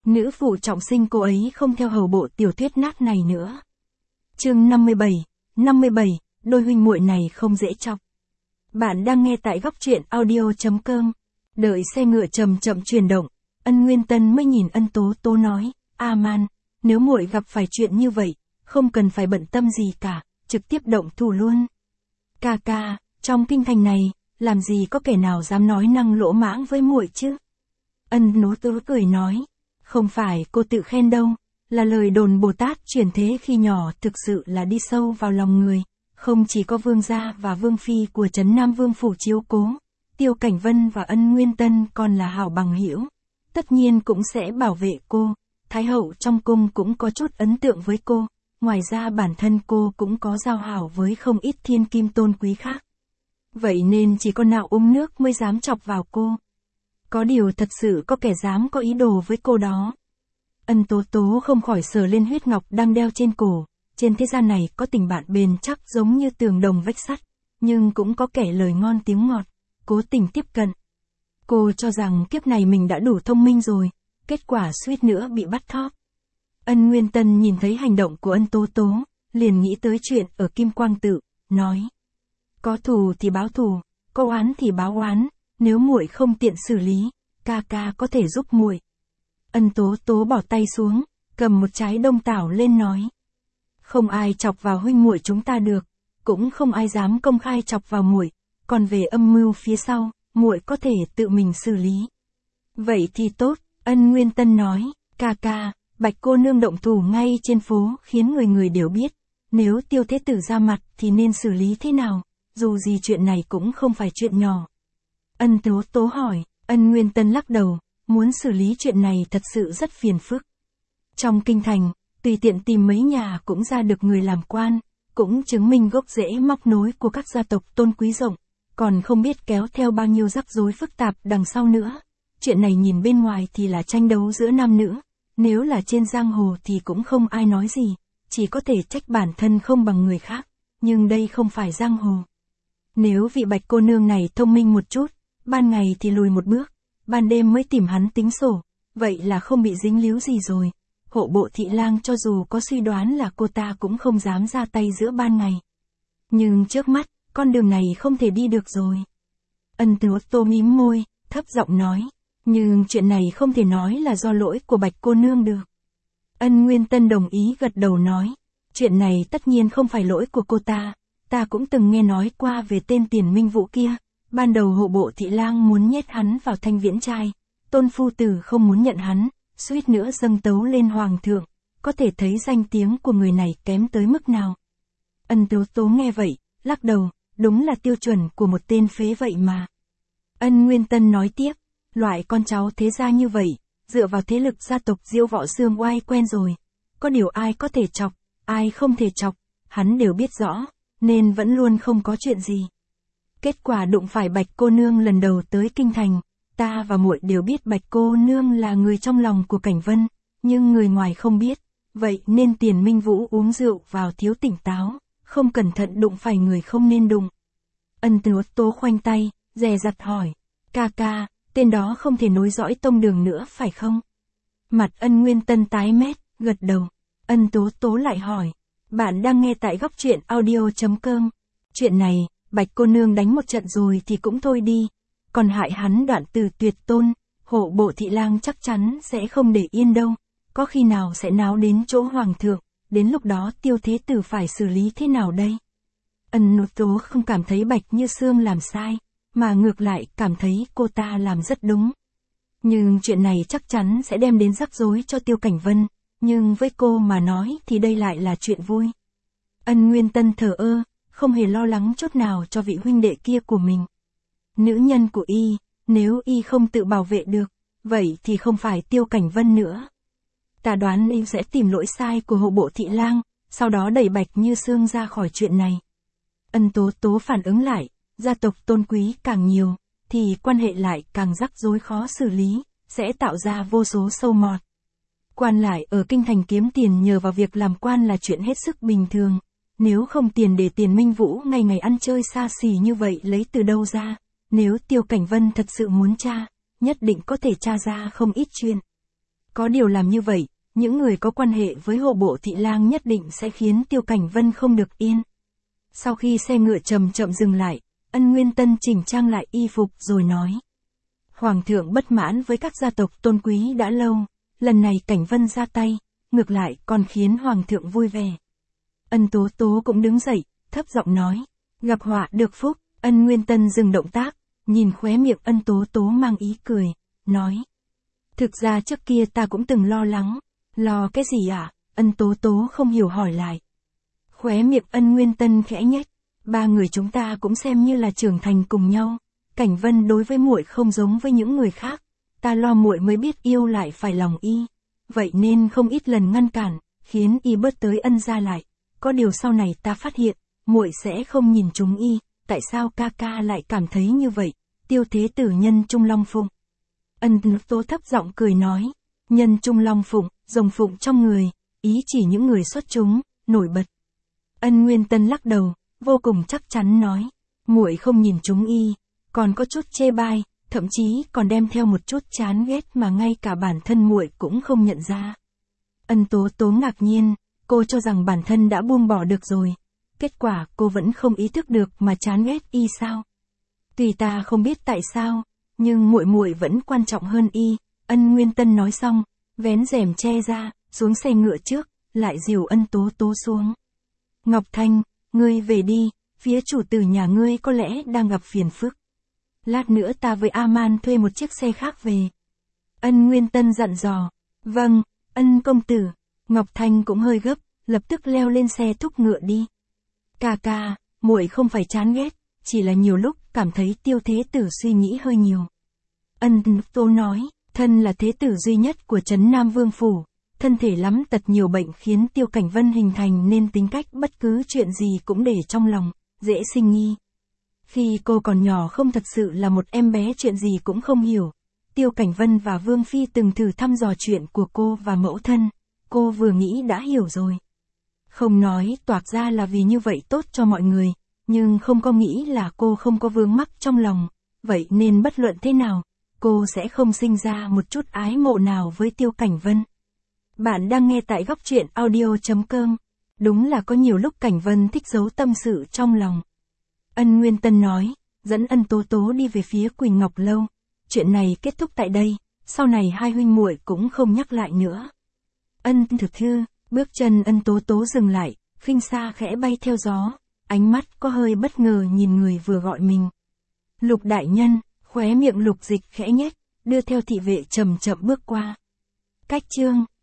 nữ phụ trọng sinh cô ấy không theo hầu bộ tiểu thuyết nát này nữa. Chương 57, đôi huynh muội này không dễ chọc. Bạn đang nghe tại góc truyện audio.com. Đợi xe ngựa chậm chậm chuyển động, Ân Nguyên Tân mới nhìn Ân Tố Tố nói, "A Man, nếu muội gặp phải chuyện như vậy, không cần phải bận tâm gì cả, trực tiếp động thủ luôn. Ca ca, trong kinh thành này, làm gì có kẻ nào dám nói năng lỗ mãng với muội chứ?" Ân Nố Tố cười nói, "Không phải cô tự khen đâu, là lời đồn Bồ Tát chuyển thế khi nhỏ thực sự là đi sâu vào lòng người, không chỉ có vương gia và vương phi của trấn Nam Vương phủ chiếu cố, Tiêu Cảnh Vân và Ân Nguyên Tân còn là hảo bằng hữu, tất nhiên cũng sẽ bảo vệ cô. Thái hậu trong cung cũng có chút ấn tượng với cô, ngoài ra bản thân cô cũng có giao hảo với không ít thiên kim tôn quý khác. Vậy nên chỉ có nào uống nước mới dám chọc vào cô. Có điều thật sự có kẻ dám có ý đồ với cô đó." Ân Tố Tố không khỏi sờ lên huyết ngọc đang đeo trên cổ. Trên thế gian này có tình bạn bền chắc giống như tường đồng vách sắt, nhưng cũng có kẻ lời ngon tiếng ngọt, cố tình tiếp cận. Cô cho rằng kiếp này mình đã đủ thông minh rồi, kết quả suýt nữa bị bắt thóp. Ân Nguyên Tân nhìn thấy hành động của Ân Tố Tố, liền nghĩ tới chuyện ở Kim Quang Tự, nói: "Có thù thì báo thù, có oán thì báo oán, nếu muội không tiện xử lý, ca ca có thể giúp muội." Ân Tố Tố bỏ tay xuống, cầm một trái đông tảo lên nói: "Không ai chọc vào huynh muội chúng ta được, cũng không ai dám công khai chọc vào muội, còn về âm mưu phía sau, muội có thể tự mình xử lý." "Vậy thì tốt." Ân Nguyên Tân nói, "Ca ca, Bạch cô nương động thủ ngay trên phố khiến người người đều biết, nếu Tiêu thế tử ra mặt thì nên xử lý thế nào, dù gì chuyện này cũng không phải chuyện nhỏ." Ân Tố Tố hỏi. Ân Nguyên Tân lắc đầu, muốn xử lý chuyện này thật sự rất phiền phức. Trong kinh thành, tùy tiện tìm mấy nhà cũng ra được người làm quan, cũng chứng minh gốc rễ móc nối của các gia tộc tôn quý rộng, còn không biết kéo theo bao nhiêu rắc rối phức tạp đằng sau nữa. Chuyện này nhìn bên ngoài thì là tranh đấu giữa nam nữ, nếu là trên giang hồ thì cũng không ai nói gì, chỉ có thể trách bản thân không bằng người khác, nhưng đây không phải giang hồ. Nếu vị Bạch cô nương này thông minh một chút, ban ngày thì lùi một bước, ban đêm mới tìm hắn tính sổ, vậy là không bị dính líu gì rồi. Hộ bộ thị lang cho dù có suy đoán là cô ta cũng không dám ra tay giữa ban ngày. Nhưng trước mắt, con đường này không thể đi được rồi. Ân Tố Tố mím môi, thấp giọng nói, "Nhưng chuyện này không thể nói là do lỗi của Bạch cô nương được." Ân Nguyên Tân đồng ý gật đầu nói, "Chuyện này tất nhiên không phải lỗi của cô ta cũng từng nghe nói qua về tên Tiền Minh Vũ kia, ban đầu hộ bộ thị lang muốn nhét hắn vào Thanh Viễn trai, Tôn phu tử không muốn nhận hắn, suýt nữa dâng tấu lên hoàng thượng, có thể thấy danh tiếng của người này kém tới mức nào." Ân Tố Tố nghe vậy, lắc đầu, đúng là tiêu chuẩn của một tên phế vậy mà. Ân Nguyên Tân nói tiếp, loại con cháu thế gia như vậy, dựa vào thế lực gia tộc Diêu Võ Xương Oai quen rồi, có điều ai có thể chọc, ai không thể chọc, hắn đều biết rõ, nên vẫn luôn không có chuyện gì. Kết quả đụng phải Bạch cô nương lần đầu tới kinh thành, ta và muội đều biết Bạch cô nương là người trong lòng của Cảnh Vân, nhưng người ngoài không biết, vậy nên Tiền Minh Vũ uống rượu vào thiếu tỉnh táo, không cẩn thận đụng phải người không nên đụng. Ân Tố Tố khoanh tay, dè dặt hỏi, "Ca ca, tên đó không thể nối dõi tông đường nữa phải không?" Mặt Ân Nguyên Tân tái mét, gật đầu. Ân Tố Tố lại hỏi, "Bạn đang nghe tại góc truyện audio.com. Chuyện này, Bạch cô nương đánh một trận rồi thì cũng thôi đi, còn hại hắn đoạn từ tuyệt tôn, hộ bộ thị lang chắc chắn sẽ không để yên đâu, có khi nào sẽ náo đến chỗ hoàng thượng, đến lúc đó Tiêu thế tử phải xử lý thế nào đây?" Ân Nô Tố không cảm thấy Bạch Như Sương làm sai, mà ngược lại cảm thấy cô ta làm rất đúng. Nhưng chuyện này chắc chắn sẽ đem đến rắc rối cho Tiêu Cảnh Vân, nhưng với cô mà nói thì đây lại là chuyện vui. Ân Nguyên Tân thờ ơ, không hề lo lắng chút nào cho vị huynh đệ kia của mình. Nữ nhân của y, nếu y không tự bảo vệ được, vậy thì không phải Tiêu Cảnh Vân nữa. Ta đoán y sẽ tìm lỗi sai của hộ bộ thị lang, sau đó đẩy Bạch Như Sương ra khỏi chuyện này. Ân Tố Tố phản ứng lại, gia tộc tôn quý càng nhiều, thì quan hệ lại càng rắc rối khó xử lý, sẽ tạo ra vô số sâu mọt. Quan lại ở kinh thành kiếm tiền nhờ vào việc làm quan là chuyện hết sức bình thường, nếu không tiền để Tiền Minh Vũ ngày ngày ăn chơi xa xỉ như vậy lấy từ đâu ra, nếu Tiêu Cảnh Vân thật sự muốn tra, nhất định có thể tra ra không ít chuyện. Có điều làm như vậy, những người có quan hệ với hộ bộ thị lang nhất định sẽ khiến Tiêu Cảnh Vân không được yên. Sau khi xe ngựa chậm chậm dừng lại, Ân Nguyên Tân chỉnh trang lại y phục rồi nói. Hoàng thượng bất mãn với các gia tộc tôn quý đã lâu, lần này Cảnh Vân ra tay, ngược lại còn khiến Hoàng thượng vui vẻ. Ân Tố Tố cũng đứng dậy, thấp giọng nói. Gặp họa được phúc, Ân Nguyên Tân dừng động tác, nhìn khóe miệng Ân Tố Tố mang ý cười, nói. Thực ra trước kia ta cũng từng lo lắng. Lo cái gì ạ? Ân Tố Tố không hiểu hỏi lại. Khóe miệng Ân Nguyên Tân khẽ nhếch. Ba người chúng ta cũng xem như là trưởng thành cùng nhau. Cảnh Vân đối với muội không giống với những người khác. Ta lo muội mới biết yêu lại phải lòng y. Vậy nên không ít lần ngăn cản, khiến y bớt tới Ân gia lại. Có điều sau này ta phát hiện, muội sẽ không nhìn chúng y. Tại sao ca ca lại cảm thấy như vậy? Tiêu Thế Tử nhân Trung Long Phụng. Ân Tố thấp giọng cười nói. Nhân Trung Long Phụng, rồng phụng trong người, ý chỉ những người xuất chúng, nổi bật. Ân Nguyên Tân lắc đầu, vô cùng chắc chắn nói. Muội không nhìn chúng y, còn có chút chê bai, thậm chí còn đem theo một chút chán ghét mà ngay cả bản thân muội cũng không nhận ra. Ân Tố Tố ngạc nhiên, cô cho rằng bản thân đã buông bỏ được rồi. Kết quả cô vẫn không ý thức được mà chán ghét y sao. Tùy ta không biết tại sao, nhưng muội vẫn quan trọng hơn y. Ân Nguyên Tân nói xong, vén rèm che ra, xuống xe ngựa trước, lại dìu Ân Tố Tố xuống. Ngọc Thanh, ngươi về đi, phía chủ tử nhà ngươi có lẽ đang gặp phiền phức. Lát nữa ta với A-man thuê một chiếc xe khác về. Ân Nguyên Tân dặn dò. Vâng, Ân công tử. Ngọc Thanh cũng hơi gấp, lập tức leo lên xe thúc ngựa đi. Ca ca, muội không phải chán ghét, chỉ là nhiều lúc cảm thấy Tiêu Thế Tử suy nghĩ hơi nhiều. Ân Tố nói, thân là thế tử duy nhất của Trấn Nam Vương Phủ, thân thể lắm tật nhiều bệnh khiến Tiêu Cảnh Vân hình thành nên tính cách bất cứ chuyện gì cũng để trong lòng, dễ sinh nghi. Khi cô còn nhỏ không thật sự là một em bé chuyện gì cũng không hiểu. Tiêu Cảnh Vân và Vương Phi từng thử thăm dò chuyện của cô và mẫu thân, cô vừa nghĩ đã hiểu rồi. Không nói toạc ra là vì như vậy tốt cho mọi người, nhưng không có nghĩ là cô không có vướng mắc trong lòng, vậy nên bất luận thế nào, cô sẽ không sinh ra một chút ái mộ nào với Tiêu Cảnh Vân. Bạn đang nghe tại Góc Truyện Audio.com. Đúng là có nhiều lúc Cảnh Vân thích giấu tâm sự trong lòng. Ân Nguyên Tân nói, dẫn Ân Tố Tố đi về phía Quỳnh Ngọc Lâu. Chuyện này kết thúc tại đây, sau này hai huynh muội cũng không nhắc lại nữa. Ân thực thư, bước chân Ân Tố Tố dừng lại, khinh xa khẽ bay theo gió, ánh mắt có hơi bất ngờ nhìn người vừa gọi mình. Lục đại nhân, khóe miệng Lục Dịch khẽ nhếch, đưa theo thị vệ chậm chậm bước qua. Cách chương